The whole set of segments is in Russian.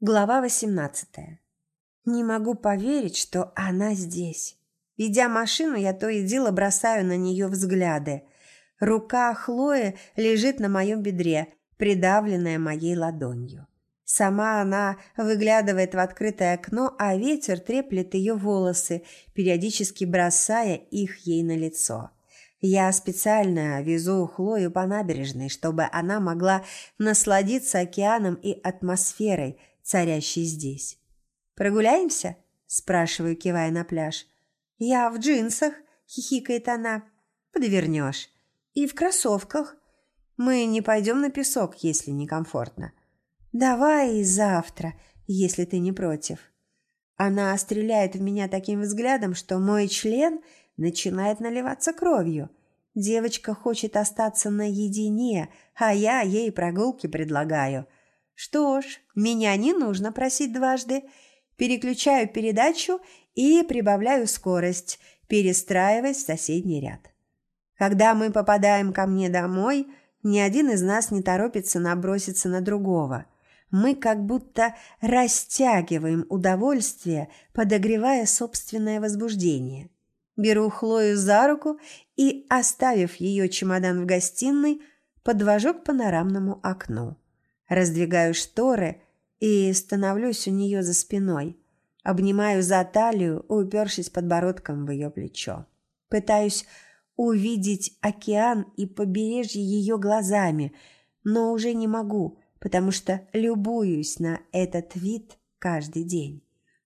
Глава 18. Не могу поверить, что она здесь. Ведя машину, я то и дело бросаю на нее взгляды. Рука Хлои лежит на моем бедре, придавленная моей ладонью. Сама она выглядывает в открытое окно, а ветер треплет ее волосы, периодически бросая их ей на лицо. Я специально везу Хлою по набережной, чтобы она могла насладиться океаном и атмосферой, царящий здесь. «Прогуляемся?» – спрашиваю, кивая на пляж. «Я в джинсах», – хихикает она. «Подвернешь». «И в кроссовках». «Мы не пойдем на песок, если некомфортно». «Давай завтра, если ты не против». Она стреляет в меня таким взглядом, что мой член начинает наливаться кровью. Девочка хочет остаться наедине, а я ей прогулки предлагаю. Что ж, меня не нужно просить дважды. Переключаю передачу и прибавляю скорость, перестраиваясь в соседний ряд. Когда мы попадаем ко мне домой, ни один из нас не торопится наброситься на другого. Мы как будто растягиваем удовольствие, подогревая собственное возбуждение. Беру Хлою за руку и, оставив ее чемодан в гостиной, подвожу к панорамному окну. Раздвигаю шторы и становлюсь у нее за спиной. Обнимаю за талию, упершись подбородком в ее плечо. Пытаюсь увидеть океан и побережье ее глазами, но уже не могу, потому что любуюсь на этот вид каждый день.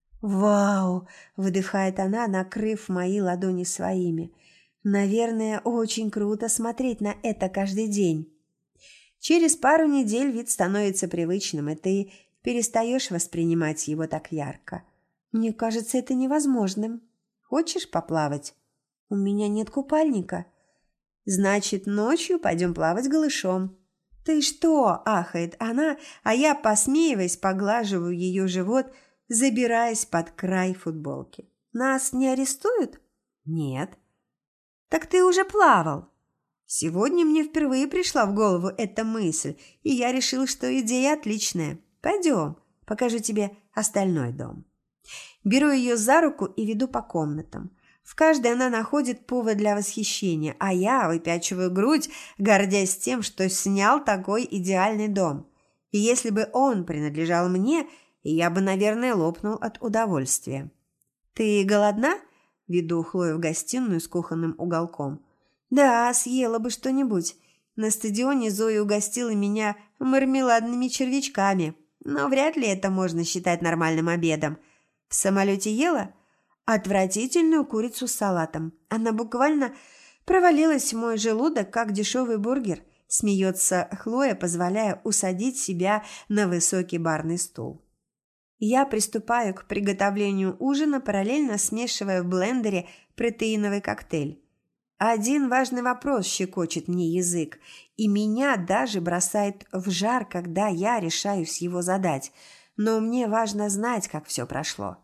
«Вау!» – выдыхает она, накрыв мои ладони своими. «Наверное, очень круто смотреть на это каждый день». Через пару недель вид становится привычным, и ты перестаешь воспринимать его так ярко. Мне кажется это невозможным. Хочешь поплавать? У меня нет купальника. Значит, ночью пойдем плавать голышом. Ты что? Ахает она, а я, посмеиваясь, поглаживаю ее живот, забираясь под край футболки. Нас не арестуют? Нет. Так ты уже плавал. Сегодня мне впервые пришла в голову эта мысль, и я решил, что идея отличная. Пойдем, покажу тебе остальной дом. Беру ее за руку и веду по комнатам. В каждой она находит повод для восхищения, а я выпячиваю грудь, гордясь тем, что снял такой идеальный дом. И если бы он принадлежал мне, я бы, наверное, лопнул от удовольствия. «Ты голодна?» – веду Хлою в гостиную с кухонным уголком. «Да, съела бы что-нибудь. На стадионе Зоя угостила меня мармеладными червячками, но вряд ли это можно считать нормальным обедом. В самолете ела? Отвратительную курицу с салатом. Она буквально провалилась в мой желудок, как дешевый бургер», – смеется Хлоя, позволяя усадить себя на высокий барный стул. Я приступаю к приготовлению ужина, параллельно смешивая в блендере протеиновый коктейль. Один важный вопрос щекочет мне язык, и меня даже бросает в жар, когда я решаюсь его задать. Но мне важно знать, как все прошло.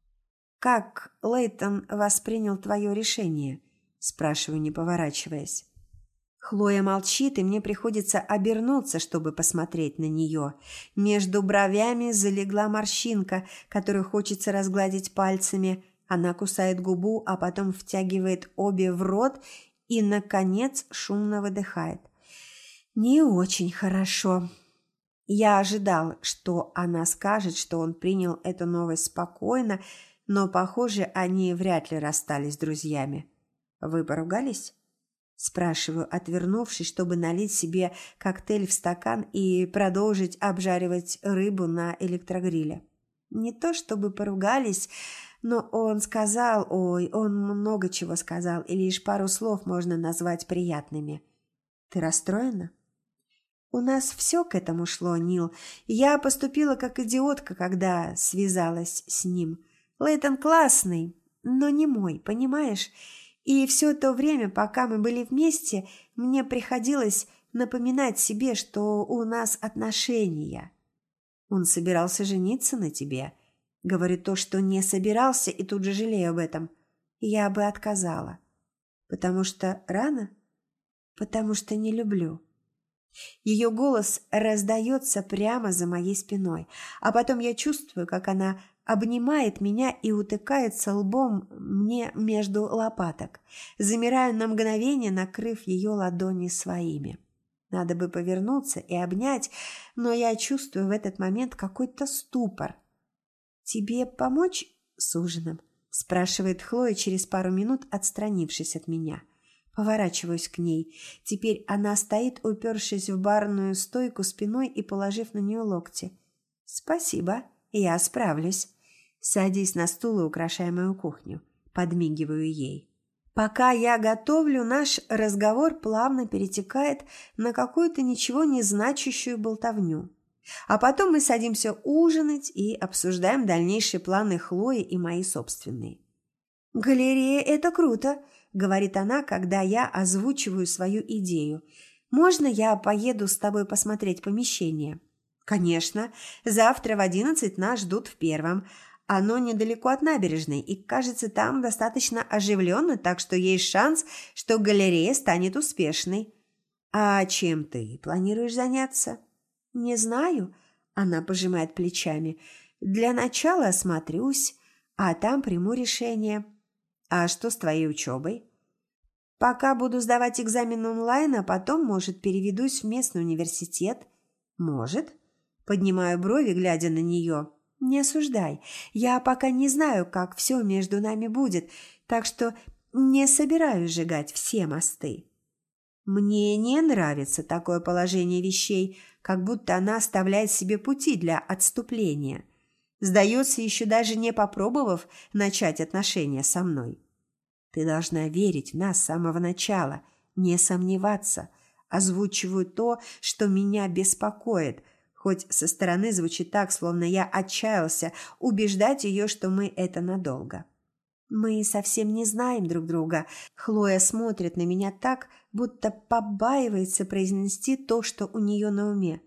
«Как Лейтон воспринял твое решение?» – спрашиваю, не поворачиваясь. Хлоя молчит, и мне приходится обернуться, чтобы посмотреть на нее. Между бровями залегла морщинка, которую хочется разгладить пальцами. Она кусает губу, а потом втягивает обе в рот и, наконец, шумно выдыхает. «Не очень хорошо». Я ожидал, что она скажет, что он принял эту новость спокойно, но, похоже, они вряд ли расстались друзьями. «Вы поругались?» Спрашиваю, отвернувшись, чтобы налить себе коктейль в стакан и продолжить обжаривать рыбу на электрогриле. Не то чтобы поругались, но он много чего сказал, и лишь пару слов можно назвать приятными. «Ты расстроена?» «У нас все к этому шло, Нил. Я поступила как идиотка, когда связалась с ним. Лейтон классный, но не мой, понимаешь? И все то время, пока мы были вместе, мне приходилось напоминать себе, что у нас отношения. Он собирался жениться на тебе. Говорю то, что не собирался, и тут же жалею об этом. Я бы отказала. Потому что рано? Потому что не люблю. Ее голос раздается прямо за моей спиной, а потом я чувствую, как она обнимает меня и утыкается лбом мне между лопаток. Замираю на мгновение, накрыв ее ладони своими. Надо бы повернуться и обнять, но я чувствую в этот момент какой-то ступор. «Тебе помочь с ужином?» – спрашивает Хлоя через пару минут, отстранившись от меня. Поворачиваюсь к ней. Теперь она стоит, упершись в барную стойку спиной и положив на нее локти. «Спасибо, я справлюсь. Садись на стул и украшай мою кухню». Подмигиваю ей. Пока я готовлю, наш разговор плавно перетекает на какую-то ничего не значащую болтовню. А потом мы садимся ужинать и обсуждаем дальнейшие планы Хлои и мои собственные. «Галерея – это круто», – говорит она, когда я озвучиваю свою идею. «Можно я поеду с тобой посмотреть помещение?» «Конечно. Завтра в 11 нас ждут в первом. Оно недалеко от набережной, и, кажется, там достаточно оживленно, так что есть шанс, что галерея станет успешной». «А чем ты планируешь заняться?» «Не знаю», – она пожимает плечами. «Для начала осмотрюсь, а там приму решение». «А что с твоей учебой?» «Пока буду сдавать экзамен онлайн, а потом, может, переведусь в местный университет». «Может?» Поднимаю брови, глядя на нее. «Не осуждай. Я пока не знаю, как все между нами будет, так что не собираюсь сжигать все мосты». Мне не нравится такое положение вещей, как будто она оставляет себе пути для отступления. Сдается, еще даже не попробовав начать отношения со мной. Ты должна верить в нас с самого начала, не сомневаться. Озвучиваю то, что меня беспокоит, хоть со стороны звучит так, словно я отчаялся убеждать ее, что мы это надолго. Мы совсем не знаем друг друга. Хлоя смотрит на меня так, будто побаивается произнести то, что у нее на уме.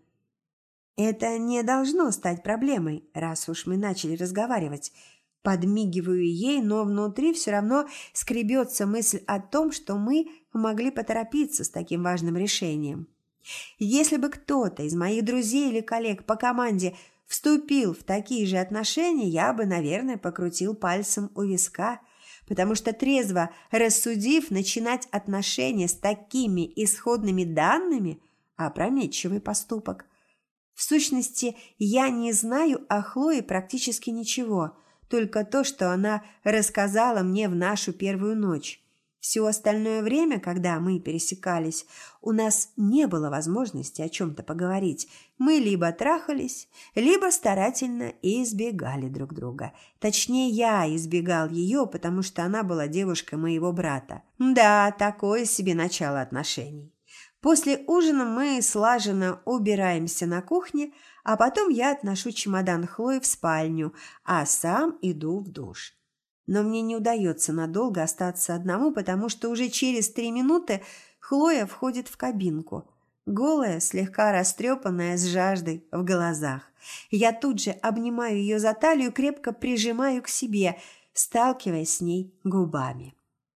Это не должно стать проблемой, раз уж мы начали разговаривать. Подмигиваю ей, но внутри все равно скребется мысль о том, что мы могли поторопиться с таким важным решением. Если бы кто-то из моих друзей или коллег по команде вступил в такие же отношения, я бы, наверное, покрутил пальцем у виска, потому что, трезво рассудив, начинать отношения с такими исходными данными – опрометчивый поступок. В сущности, я не знаю о Хлое практически ничего, только то, что она рассказала мне в нашу первую ночь. Все остальное время, когда мы пересекались, у нас не было возможности о чем-то поговорить. Мы либо трахались, либо старательно избегали друг друга. Точнее, я избегал ее, потому что она была девушкой моего брата. Да, такое себе начало отношений. После ужина мы слаженно убираемся на кухне, а потом я отношу чемодан Хлои в спальню, а сам иду в душ. Но мне не удается надолго остаться одному, потому что уже через 3 минуты Хлоя входит в кабинку. Голая, слегка растрепанная, с жаждой в глазах. Я тут же обнимаю ее за талию, крепко прижимаю к себе, сталкиваясь с ней губами.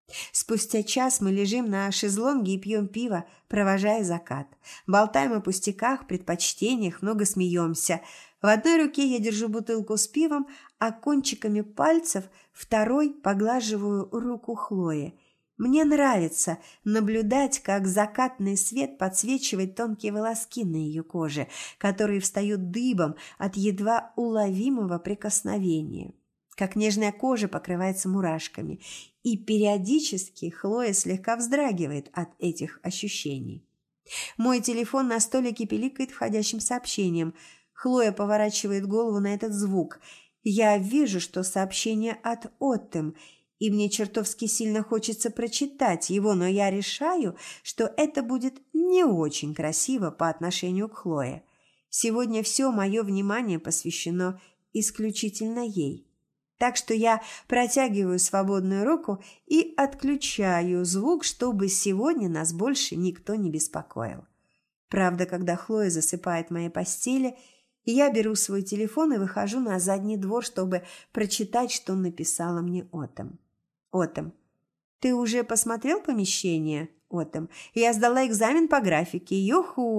Спустя час мы лежим на шезлонге и пьем пиво, провожая закат. Болтаем о пустяках, предпочтениях, много смеемся. В одной руке я держу бутылку с пивом, а кончиками пальцев второй поглаживаю руку Хлои. Мне нравится наблюдать, как закатный свет подсвечивает тонкие волоски на ее коже, которые встают дыбом от едва уловимого прикосновения. Как нежная кожа покрывается мурашками, и периодически Хлоя слегка вздрагивает от этих ощущений. Мой телефон на столике пиликает входящим сообщением. Хлоя поворачивает голову на этот звук. Я вижу, что сообщение от Оттем, и мне чертовски сильно хочется прочитать его, но я решаю, что это будет не очень красиво по отношению к Хлое. Сегодня все мое внимание посвящено исключительно ей. Так что я протягиваю свободную руку и отключаю звук, чтобы сегодня нас больше никто не беспокоил. Правда, когда Хлоя засыпает в моей постели, я беру свой телефон и выхожу на задний двор, чтобы прочитать, что написала мне Оттем. Оттем: «Ты уже посмотрел помещение?» Оттем: «Я сдала экзамен по графике. Юху!»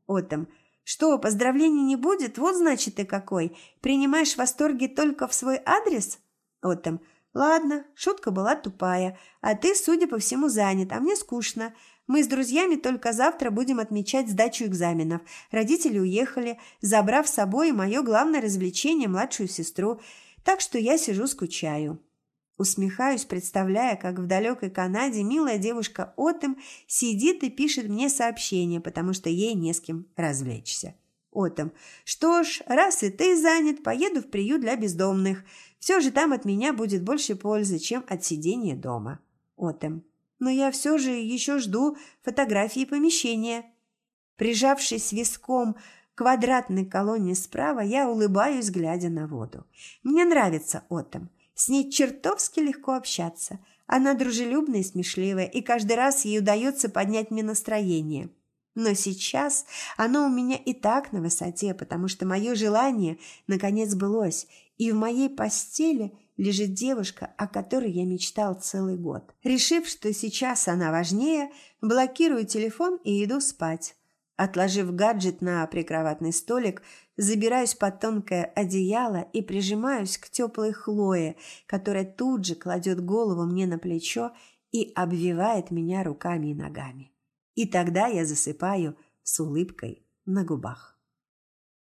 Отом. Что, поздравлений не будет? Вот значит ты какой. Принимаешь восторги только в свой адрес? Отом. Ладно, шутка была тупая, а ты, судя по всему, занят, а мне скучно. Мы с друзьями только завтра будем отмечать сдачу экзаменов. Родители уехали, забрав с собой мое главное развлечение – младшую сестру. Так что я сижу скучаю. Усмехаюсь, представляя, как в далекой Канаде милая девушка Отом сидит и пишет мне сообщение, потому что ей не с кем развлечься. Отом. Что ж, раз и ты занят, поеду в приют для бездомных. Все же там от меня будет больше пользы, чем от сидения дома. Отом. Но я все же еще жду фотографии помещения. Прижавшись виском к квадратной колонне справа, я улыбаюсь, глядя на воду. Мне нравится Отом. С ней чертовски легко общаться. Она дружелюбная и смешливая, и каждый раз ей удается поднять мне настроение. Но сейчас оно у меня и так на высоте, потому что мое желание наконец сбылось, и в моей постели лежит девушка, о которой я мечтал целый год. Решив, что сейчас она важнее, блокирую телефон и иду спать. Отложив гаджет на прикроватный столик, забираюсь под тонкое одеяло и прижимаюсь к теплой Хлое, которая тут же кладет голову мне на плечо и обвивает меня руками и ногами. И тогда я засыпаю с улыбкой на губах.